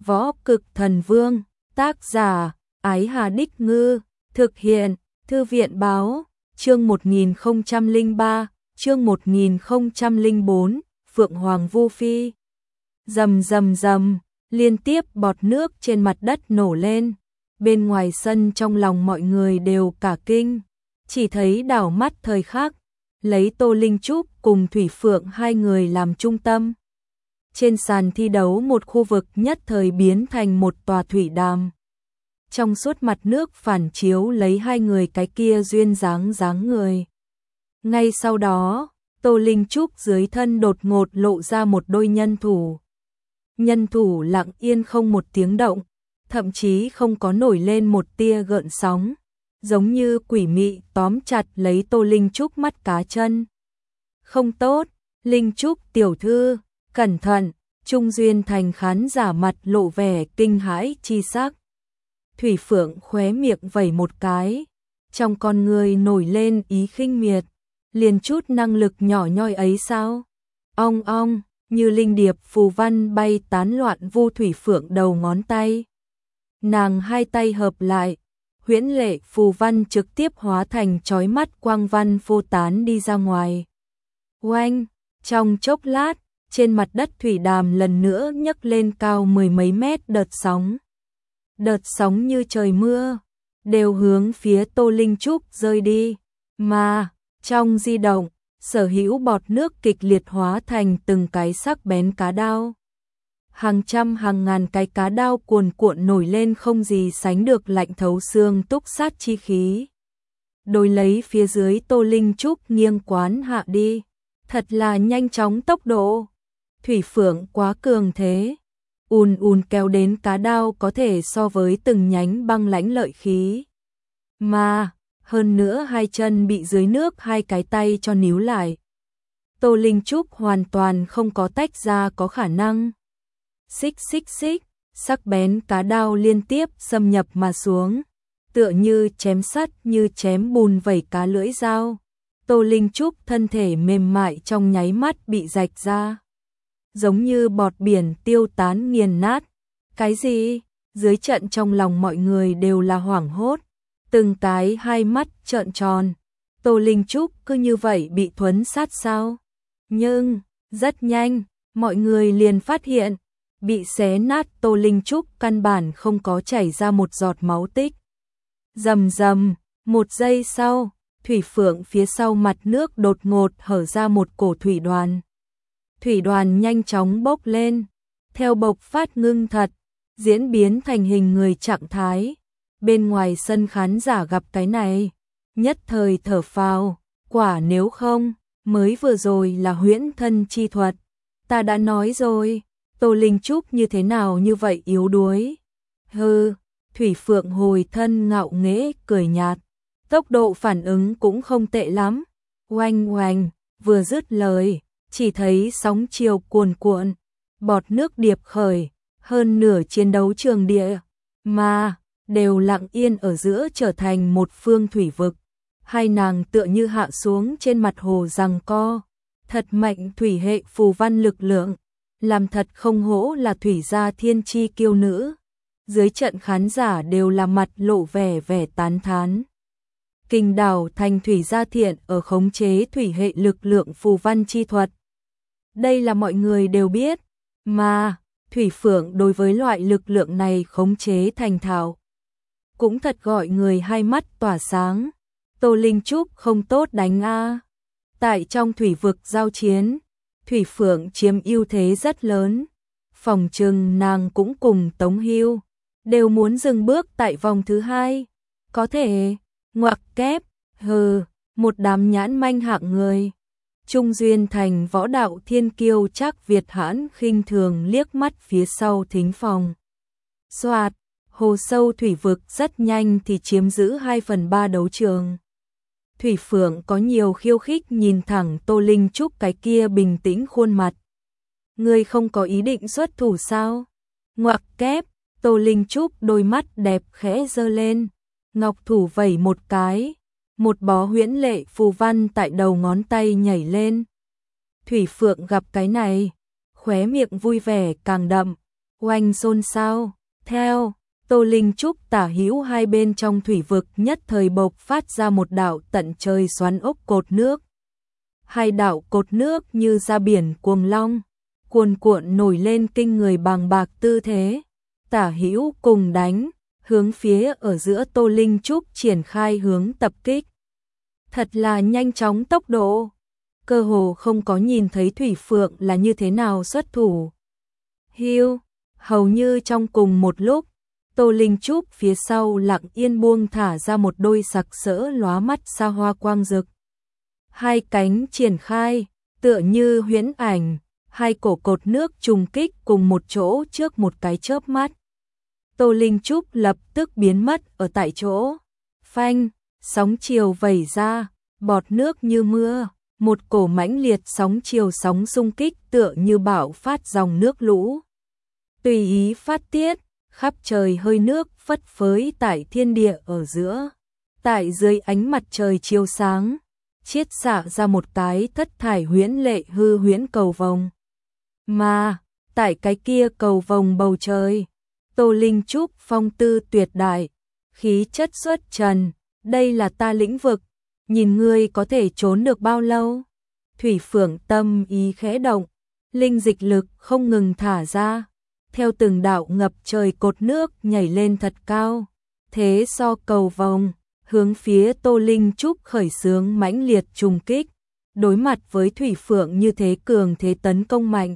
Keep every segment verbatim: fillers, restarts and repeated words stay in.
Võ Cực Thần Vương, tác giả, Ái Hà Đích Ngư, thực hiện, Thư viện Báo, chương một nghìn không trăm lẻ ba, chương một nghìn không trăm lẻ bốn, Phượng Hoàng Vu Phi. Rầm rầm rầm, liên tiếp bọt nước trên mặt đất nổ lên, bên ngoài sân trong lòng mọi người đều cả kinh, chỉ thấy đảo mắt thời khắc, lấy Tô Linh Trúc cùng Thủy Phượng hai người làm trung tâm. Trên sàn thi đấu một khu vực nhất thời biến thành một tòa thủy đàm. Trong suốt mặt nước phản chiếu lấy hai người cái kia duyên dáng dáng người. Ngay sau đó, Tô Linh Trúc dưới thân đột ngột lộ ra một đôi nhân thủ. Nhân thủ lặng yên không một tiếng động, thậm chí không có nổi lên một tia gợn sóng, giống như quỷ mị tóm chặt lấy Tô Linh Trúc mắt cá chân. Không tốt, Linh Trúc tiểu thư, cẩn thận, Trung Duyên Thành khán giả mặt lộ vẻ kinh hãi chi sắc. Thủy Phượng khóe miệng vẩy một cái, trong con người nổi lên ý khinh miệt, liền chút năng lực nhỏ nhoi ấy sao? Ong ong, như linh điệp phù văn bay tán loạn vu Thủy Phượng đầu ngón tay. Nàng hai tay hợp lại, huyễn lệ phù văn trực tiếp hóa thành chói mắt quang văn phô tán đi ra ngoài. Oanh, trong chốc lát, trên mặt đất thủy đàm lần nữa nhấc lên cao mười mấy mét đợt sóng. Đợt sóng như trời mưa, đều hướng phía Tô Linh Trúc rơi đi, mà trong di động, sở hữu bọt nước kịch liệt hóa thành từng cái sắc bén cá đao. Hàng trăm hàng ngàn cái cá đao cuồn cuộn nổi lên không gì sánh được lạnh thấu xương túc sát chi khí. Đối lấy phía dưới Tô Linh Trúc nghiêng quán hạ đi, thật là nhanh chóng tốc độ. Thủy Phượng quá cường thế, ùn ùn kéo đến cá đao có thể so với từng nhánh băng lãnh lợi khí. Mà, hơn nữa hai chân bị dưới nước hai cái tay cho níu lại. Tô Linh Trúc hoàn toàn không có tách ra có khả năng. Xích xích xích, sắc bén cá đao liên tiếp xâm nhập mà xuống, tựa như chém sắt như chém bùn vẩy cá lưỡi dao. Tô Linh Trúc thân thể mềm mại trong nháy mắt bị rạch ra, giống như bọt biển tiêu tán nghiền nát. Cái gì? Dưới trận trong lòng mọi người đều là hoảng hốt, từng cái hai mắt trợn tròn. Tô Linh Trúc cứ như vậy bị thuấn sát sao? Nhưng, rất nhanh, mọi người liền phát hiện, bị xé nát Tô Linh Trúc căn bản không có chảy ra một giọt máu tích. Rầm rầm, một giây sau, Thủy Phượng phía sau mặt nước đột ngột hở ra một cổ thủy đoàn. Thủy đoàn nhanh chóng bốc lên, theo bộc phát ngưng thật, diễn biến thành hình người trạng thái. Bên ngoài sân khán giả gặp cái này, nhất thời thở phào, quả nếu không, mới vừa rồi là huyễn thân chi thuật. Ta đã nói rồi, Tô Linh Trúc như thế nào như vậy yếu đuối. Hừ, Thủy Phượng hồi thân ngạo nghễ cười nhạt, tốc độ phản ứng cũng không tệ lắm. Oanh oanh, vừa dứt lời, chỉ thấy sóng chiều cuồn cuộn, bọt nước điệp khởi, hơn nửa chiến đấu trường địa, mà đều lặng yên ở giữa trở thành một phương thủy vực. Hai nàng tựa như hạ xuống trên mặt hồ giằng co, thật mạnh thủy hệ phù văn lực lượng, làm thật không hổ là thủy gia thiên chi kiêu nữ. Dưới trận khán giả đều là mặt lộ vẻ vẻ tán thán. Kinh đảo thành thủy gia thiện ở khống chế thủy hệ lực lượng phù văn chi thuật. Đây là mọi người đều biết, mà Thủy Phượng đối với loại lực lượng này khống chế thành thạo, cũng thật gọi người hai mắt tỏa sáng. Tô Linh Trúc không tốt đánh a. Tại trong thủy vực giao chiến, Thủy Phượng chiếm ưu thế rất lớn. Phòng trừng nàng cũng cùng Tống Hưu đều muốn dừng bước tại vòng thứ hai. Có thể, ngoặc kép, hừ, một đám nhãn manh hạng người. Trung Duyên Thành võ đạo thiên kiêu Trác Việt Hãn khinh thường liếc mắt phía sau thính phòng. Soạt, hồ sâu thủy vực rất nhanh thì chiếm giữ hai phần ba đấu trường. Thủy Phượng có nhiều khiêu khích nhìn thẳng Tô Linh Trúc cái kia bình tĩnh khuôn mặt. Ngươi không có ý định xuất thủ sao? Ngoặc kép, Tô Linh Trúc đôi mắt đẹp khẽ giơ lên, ngọc thủ vẩy một cái, một bó huyễn lệ phù văn tại đầu ngón tay nhảy lên. Thủy Phượng gặp cái này, khóe miệng vui vẻ càng đậm, Oanh xôn xao, theo, Tô Linh Trúc tả hữu hai bên trong thủy vực nhất thời bộc phát ra một đạo tận trời xoắn ốc cột nước. Hai đạo cột nước như ra biển cuồng long, cuồn cuộn nổi lên kinh người bàng bạc tư thế, tả hữu cùng đánh, hướng phía ở giữa Tô Linh Trúc triển khai hướng tập kích. Thật là nhanh chóng tốc độ, cơ hồ không có nhìn thấy Thủy Phượng là như thế nào xuất thủ. Hiu, hầu như trong cùng một lúc, Tô Linh Trúc phía sau lặng yên buông thả ra một đôi sặc sỡ lóa mắt xa hoa quang rực. Hai cánh triển khai, tựa như huyễn ảnh, hai cổ cột nước trùng kích cùng một chỗ trước một cái chớp mắt. Tô Linh Trúc lập tức biến mất ở tại chỗ. Phanh, sóng chiều vẩy ra, bọt nước như mưa, một cổ mãnh liệt sóng chiều sóng xung kích tựa như bão phát dòng nước lũ. Tùy ý phát tiết, khắp trời hơi nước phất phới tại thiên địa ở giữa. Tại dưới ánh mặt trời chiếu sáng, chiết xạ ra một cái thất thải huyễn lệ hư huyễn cầu vồng. Mà, tại cái kia cầu vồng bầu trời, Tô Linh Trúc phong tư tuyệt đại, khí chất xuất trần, đây là ta lĩnh vực, nhìn ngươi có thể trốn được bao lâu. Thủy Phượng tâm ý khẽ động, linh dịch lực không ngừng thả ra, theo từng đạo ngập trời cột nước nhảy lên thật cao, thế so cầu vồng, hướng phía Tô Linh Trúc khởi xướng mãnh liệt trùng kích, đối mặt với Thủy Phượng như thế cường thế tấn công mạnh.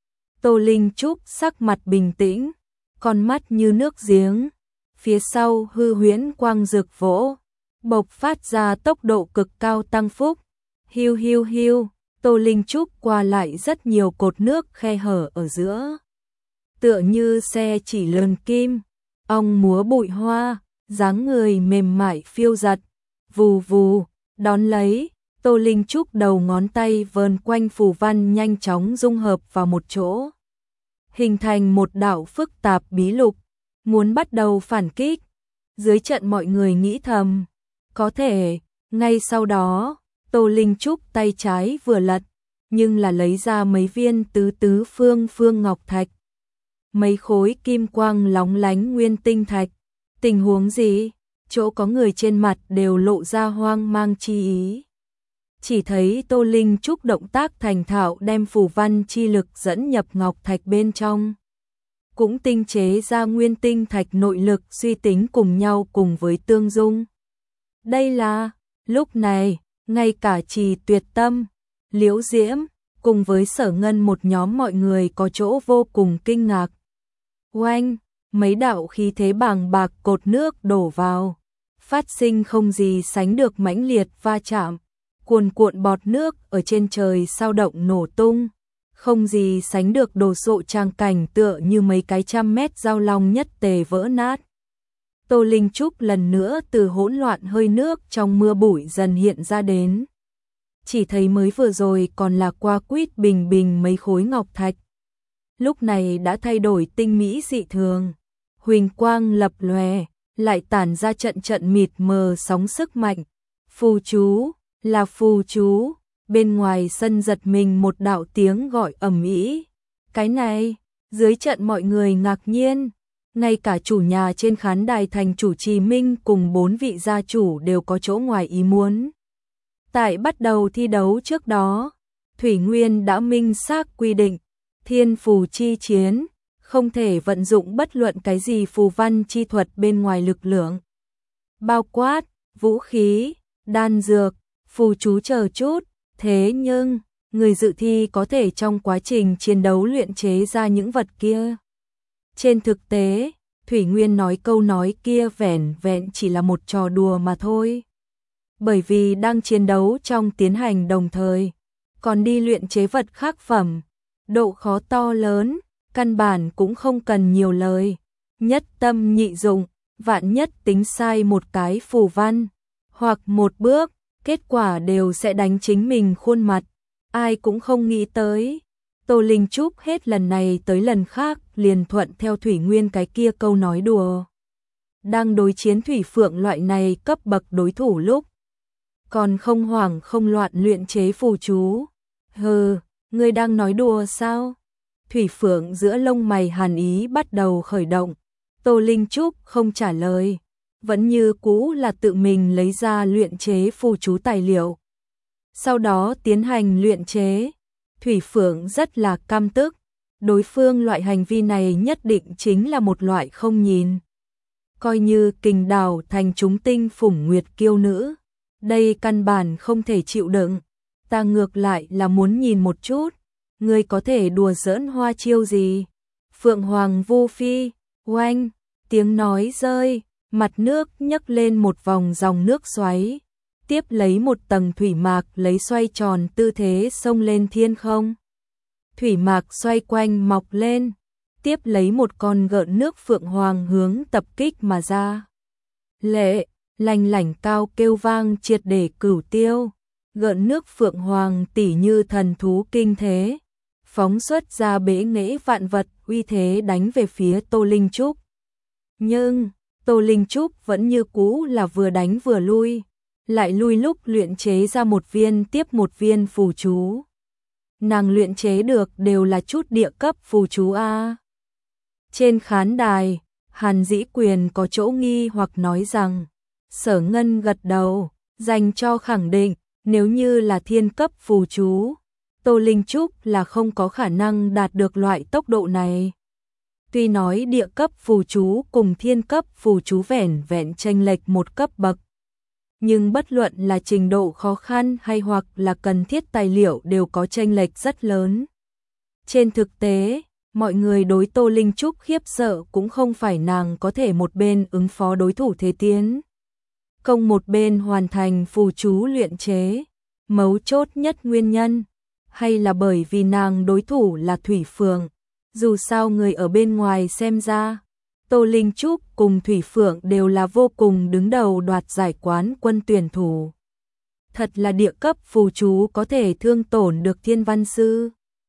Tô Linh Trúc sắc mặt bình tĩnh, con mắt như nước giếng, phía sau hư huyễn quang rực vỗ, bộc phát ra tốc độ cực cao tăng phúc. Hiu hiu hiu, Tô Linh Trúc qua lại rất nhiều cột nước khe hở ở giữa. Tựa như xe chỉ lờn kim, ong múa bụi hoa, dáng người mềm mại phiêu giật, vù vù, đón lấy, Tô Linh Trúc đầu ngón tay vờn quanh phù văn nhanh chóng dung hợp vào một chỗ, hình thành một đạo phức tạp bí lục, muốn bắt đầu phản kích. Dưới trận mọi người nghĩ thầm, có thể, ngay sau đó, Tô Linh Trúc tay trái vừa lật, nhưng là lấy ra mấy viên tứ tứ phương phương ngọc thạch, mấy khối kim quang lóng lánh nguyên tinh thạch. Tình huống gì? Chỗ có người trên mặt đều lộ ra hoang mang chi ý. Chỉ thấy Tô Linh Trúc động tác thành thạo đem phù văn chi lực dẫn nhập ngọc thạch bên trong, cũng tinh chế ra nguyên tinh thạch nội lực suy tính cùng nhau cùng với tương dung. Đây là, lúc này, ngay cả Trì Tuyệt Tâm, Liễu Diễm, cùng với Sở Ngân một nhóm mọi người có chỗ vô cùng kinh ngạc. Oanh, mấy đạo khí thế bàng bạc cột nước đổ vào, phát sinh không gì sánh được mãnh liệt va chạm, cuồn cuộn bọt nước ở trên trời sao động nổ tung, không gì sánh được đồ sộ trang cảnh tựa như mấy cái trăm mét giao long nhất tề vỡ nát. Tô Linh Trúc lần nữa từ hỗn loạn hơi nước trong mưa bụi dần hiện ra đến. Chỉ thấy mới vừa rồi còn là qua quýt bình bình mấy khối ngọc thạch, lúc này đã thay đổi tinh mỹ dị thường, huỳnh quang lập lòe, lại tản ra trận trận mịt mờ sóng sức mạnh. Phù chú, là phù chú, bên ngoài sân giật mình một đạo tiếng gọi ầm ĩ. Cái này, dưới trận mọi người ngạc nhiên, ngay cả chủ nhà trên khán đài thành chủ Trì Minh cùng bốn vị gia chủ đều có chỗ ngoài ý muốn. Tại bắt đầu thi đấu trước đó, Thủy Nguyên đã minh xác quy định, thiên phù chi chiến, không thể vận dụng bất luận cái gì phù văn chi thuật bên ngoài lực lượng, bao quát, vũ khí, đan dược, phù chú chờ chút. Thế nhưng, người dự thi có thể trong quá trình chiến đấu luyện chế ra những vật kia. Trên thực tế, Thủy Nguyên nói câu nói kia vẻn vẹn chỉ là một trò đùa mà thôi. Bởi vì đang chiến đấu trong tiến hành đồng thời, còn đi luyện chế vật khác phẩm, độ khó to lớn, căn bản cũng không cần nhiều lời. Nhất tâm nhị dụng, vạn nhất tính sai một cái phù văn, hoặc một bước, kết quả đều sẽ đánh chính mình khuôn mặt. Ai cũng không nghĩ tới. Tô Linh Trúc hết lần này tới lần khác liền thuận theo Thủy Nguyên cái kia câu nói đùa. Đang đối chiến Thủy Phượng loại này cấp bậc đối thủ lúc, còn không hoảng không loạn luyện chế phù chú. Hừ, ngươi đang nói đùa sao? Thủy Phượng giữa lông mày hàn ý bắt đầu khởi động. Tô Linh Trúc không trả lời, vẫn như cũ là tự mình lấy ra luyện chế phù chú tài liệu. Sau đó tiến hành luyện chế. Thủy Phượng rất là căm tức, đối phương loại hành vi này nhất định chính là một loại không nhìn. Coi như Kình Đào thành chúng tinh phủng nguyệt kiêu nữ, đây căn bản không thể chịu đựng. Ta ngược lại là muốn nhìn một chút, ngươi có thể đùa giỡn hoa chiêu gì? Phượng Hoàng Vu Phi, oanh, tiếng nói rơi, mặt nước nhấc lên một vòng dòng nước xoáy, tiếp lấy một tầng thủy mạc lấy xoay tròn tư thế xông lên thiên không. Thủy mạc xoay quanh mọc lên, tiếp lấy một con gợn nước Phượng Hoàng hướng tập kích mà ra. Lệ, lanh lảnh cao kêu vang triệt để cửu tiêu, gợn nước Phượng Hoàng tỉ như thần thú kinh thế, phóng xuất ra bế nghệ vạn vật uy thế đánh về phía Tô Linh Trúc. Nhưng, Tô Linh Trúc vẫn như cũ là vừa đánh vừa lui, lại lui lúc luyện chế ra một viên tiếp một viên phù chú. Nàng luyện chế được đều là chút địa cấp phù chú a. Trên khán đài, Hàn Dĩ Quyền có chỗ nghi hoặc nói rằng, Sở Ngân gật đầu, dành cho khẳng định, nếu như là thiên cấp phù chú, Tô Linh Trúc là không có khả năng đạt được loại tốc độ này. Tuy nói địa cấp phù chú cùng thiên cấp phù chú vẻn vẹn chênh lệch một cấp bậc, nhưng bất luận là trình độ khó khăn hay hoặc là cần thiết tài liệu đều có chênh lệch rất lớn. Trên thực tế, mọi người đối Tô Linh Trúc khiếp sợ cũng không phải nàng có thể một bên ứng phó đối thủ thế tiến công một bên hoàn thành phù chú luyện chế, mấu chốt nhất nguyên nhân, hay là bởi vì nàng đối thủ là Thủy Phượng. Dù sao người ở bên ngoài xem ra, Tô Linh Trúc cùng Thủy Phượng đều là vô cùng đứng đầu đoạt giải quán quân tuyển thủ. Thật là địa cấp phù chú có thể thương tổn được Thiên Văn Sư.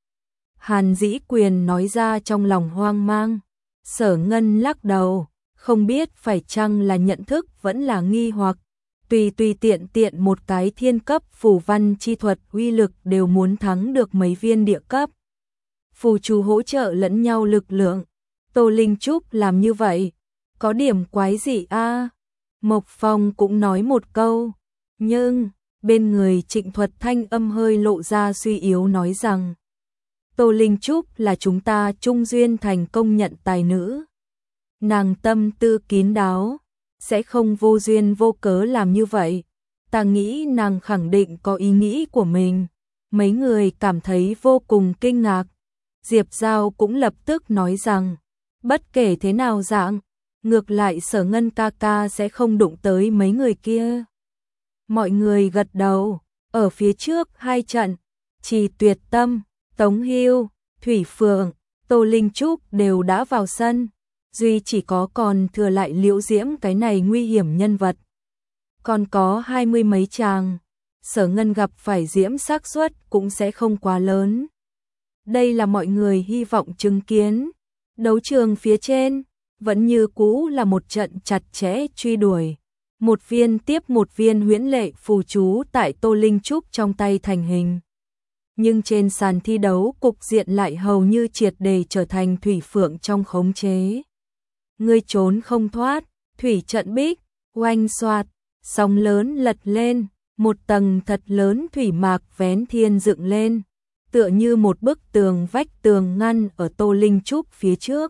Hàn Dĩ Quyền nói ra trong lòng hoang mang. Sở Ngân lắc đầu, không biết phải chăng là nhận thức vẫn là nghi hoặc. Tùy tùy tiện tiện một cái thiên cấp phù văn chi thuật uy lực đều muốn thắng được mấy viên địa cấp. Phù chú hỗ trợ lẫn nhau lực lượng. Tô Linh Trúc làm như vậy, có điểm quái gì a? Mộc Phong cũng nói một câu, nhưng bên người Trịnh Thuật thanh âm hơi lộ ra suy yếu nói rằng, Tô Linh Trúc là chúng ta Trung Duyên thành công nhận tài nữ. Nàng tâm tư kín đáo, sẽ không vô duyên vô cớ làm như vậy. Ta nghĩ nàng khẳng định có ý nghĩ của mình. Mấy người cảm thấy vô cùng kinh ngạc. Diệp Giao cũng lập tức nói rằng, bất kể thế nào dạng, ngược lại Sở Ngân ca ca sẽ không đụng tới mấy người kia. Mọi người gật đầu, ở phía trước hai trận, Trì Tuyệt Tâm, Tống Hưu, Thủy Phượng, Tô Linh Trúc đều đã vào sân, duy chỉ có còn thừa lại Liễu Diễm cái này nguy hiểm nhân vật. Còn có hai mươi mấy chàng, Sở Ngân gặp phải Diễm xác suất cũng sẽ không quá lớn. Đây là mọi người hy vọng chứng kiến. Đấu trường phía trên, vẫn như cũ là một trận chặt chẽ truy đuổi. Một viên tiếp một viên huyễn lệ phù chú tại Tô Linh Trúc trong tay thành hình. Nhưng trên sàn thi đấu cục diện lại hầu như triệt để trở thành Thủy Phượng trong khống chế. Ngươi trốn không thoát, thủy trận bích, oanh xoạt, sóng lớn lật lên, một tầng thật lớn thủy mạc vén thiên dựng lên, tựa như một bức tường vách tường ngăn ở Tô Linh Trúc phía trước.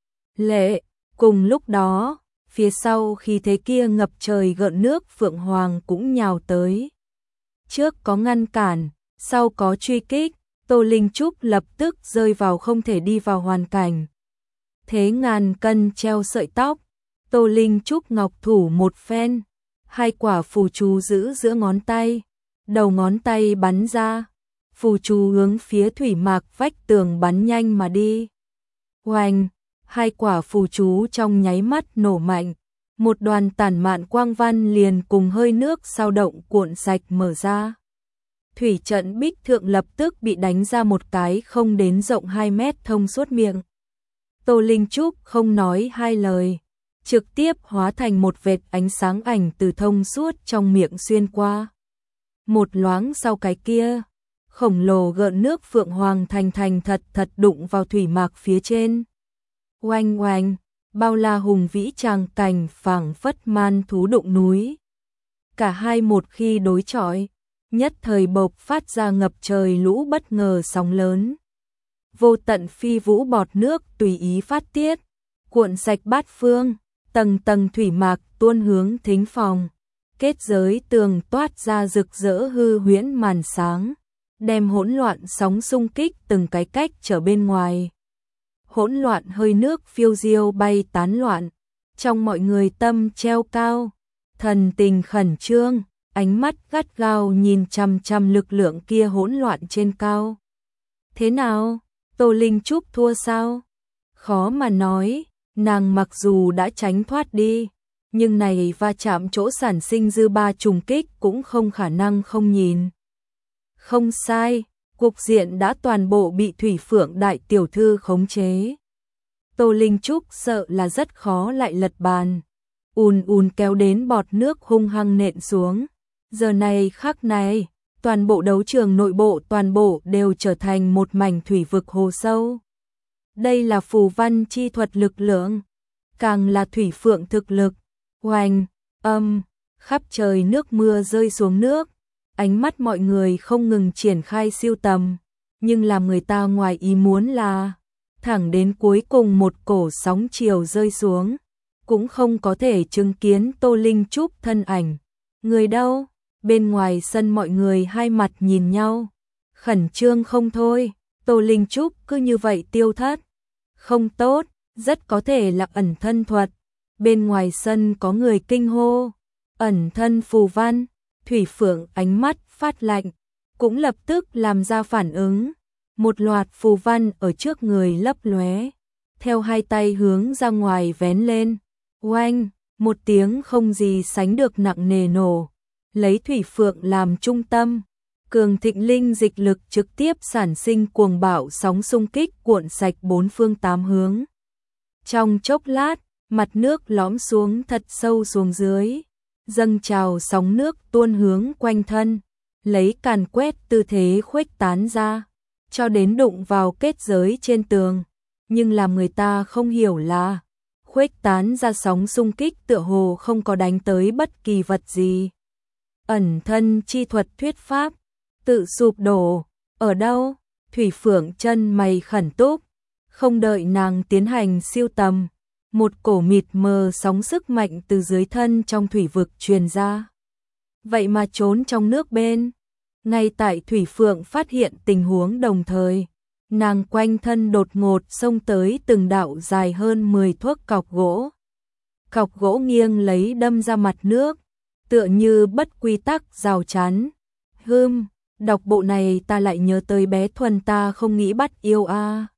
Lệ, cùng lúc đó, phía sau khi thế kia ngập trời gợn nước Phượng Hoàng cũng nhào tới. Trước có ngăn cản, sau có truy kích, Tô Linh Trúc lập tức rơi vào không thể đi vào hoàn cảnh. Thế ngàn cân treo sợi tóc, Tô Linh Trúc ngọc thủ một phen, hai quả phù chú giữ giữa ngón tay, đầu ngón tay bắn ra, phù chú hướng phía thủy mạc vách tường bắn nhanh mà đi. Oanh, hai quả phù chú trong nháy mắt nổ mạnh, một đoàn tản mạn quang văn liền cùng hơi nước sao động cuộn sạch mở ra. Thủy trận bích thượng lập tức bị đánh ra một cái không đến rộng hai mét thông suốt miệng. Tô Linh Trúc không nói hai lời, trực tiếp hóa thành một vệt ánh sáng ảnh từ thông suốt trong miệng xuyên qua. Một loáng sau cái kia, khổng lồ gợn nước phượng hoàng thành thành thật thật đụng vào thủy mạc phía trên. Oanh oanh, bao la hùng vĩ tràng cảnh phảng phất man thú đụng núi. Cả hai một khi đối chọi, nhất thời bộc phát ra ngập trời lũ bất ngờ sóng lớn. Vô tận phi vũ bọt nước tùy ý phát tiết, cuộn sạch bát phương, tầng tầng thủy mạc tuôn hướng thính phòng. Kết giới tường toát ra rực rỡ hư huyễn màn sáng, đem hỗn loạn sóng xung kích từng cái cách trở bên ngoài. Hỗn loạn hơi nước phiêu diêu bay tán loạn, trong mọi người tâm treo cao, thần tình khẩn trương, ánh mắt gắt gao nhìn chằm chằm lực lượng kia hỗn loạn trên cao. Thế nào? Tô Linh Trúc thua sao? Khó mà nói, nàng mặc dù đã tránh thoát đi, nhưng này va chạm chỗ sản sinh dư ba trùng kích cũng không khả năng không nhìn. Không sai, cục diện đã toàn bộ bị Thủy Phượng đại tiểu thư khống chế. Tô Linh Trúc sợ là rất khó lại lật bàn. Ùn ùn kéo đến bọt nước hung hăng nện xuống. Giờ này khắc này, toàn bộ đấu trường nội bộ toàn bộ đều trở thành một mảnh thủy vực hồ sâu. Đây là phù văn chi thuật lực lượng, càng là Thủy Phượng thực lực. Oanh, âm, khắp trời nước mưa rơi xuống nước, ánh mắt mọi người không ngừng triển khai siêu tầm, nhưng làm người ta ngoài ý muốn là, thẳng đến cuối cùng một cổ sóng chiều rơi xuống, cũng không có thể chứng kiến Tô Linh Trúc thân ảnh. Người đâu? Bên ngoài sân mọi người hai mặt nhìn nhau, khẩn trương không thôi, Tô Linh Trúc cứ như vậy tiêu thất. Không tốt, rất có thể là ẩn thân thuật. Bên ngoài sân có người kinh hô, ẩn thân phù văn. Thủy Phượng ánh mắt phát lạnh, cũng lập tức làm ra phản ứng. Một loạt phù văn ở trước người lấp lóe, theo hai tay hướng ra ngoài vén lên. Oanh, một tiếng không gì sánh được nặng nề nổ, lấy Thủy Phượng làm trung tâm, cường thịnh linh dịch lực trực tiếp sản sinh cuồng bạo sóng xung kích cuộn sạch bốn phương tám hướng. Trong chốc lát, mặt nước lõm xuống thật sâu xuống dưới, dâng trào sóng nước tuôn hướng quanh thân, lấy càn quét tư thế khuếch tán ra, cho đến đụng vào kết giới trên tường. Nhưng làm người ta không hiểu là, khuếch tán ra sóng xung kích tựa hồ không có đánh tới bất kỳ vật gì. Ẩn thân chi thuật thuyết pháp, tự sụp đổ, ở đâu? Thủy Phượng chân mày khẩn túc, không đợi nàng tiến hành siêu tầm. Một cổ mịt mờ sóng sức mạnh từ dưới thân trong thủy vực truyền ra. Vậy mà trốn trong nước bên. Ngay tại Thủy Phượng phát hiện tình huống đồng thời, nàng quanh thân đột ngột xông tới từng đạo dài hơn mười thước cọc gỗ. Cọc gỗ nghiêng lấy đâm ra mặt nước, tựa như bất quy tắc rào chắn. Hưm, đọc bộ này ta lại nhớ tới bé Thuần ta không nghĩ bắt yêu a. À.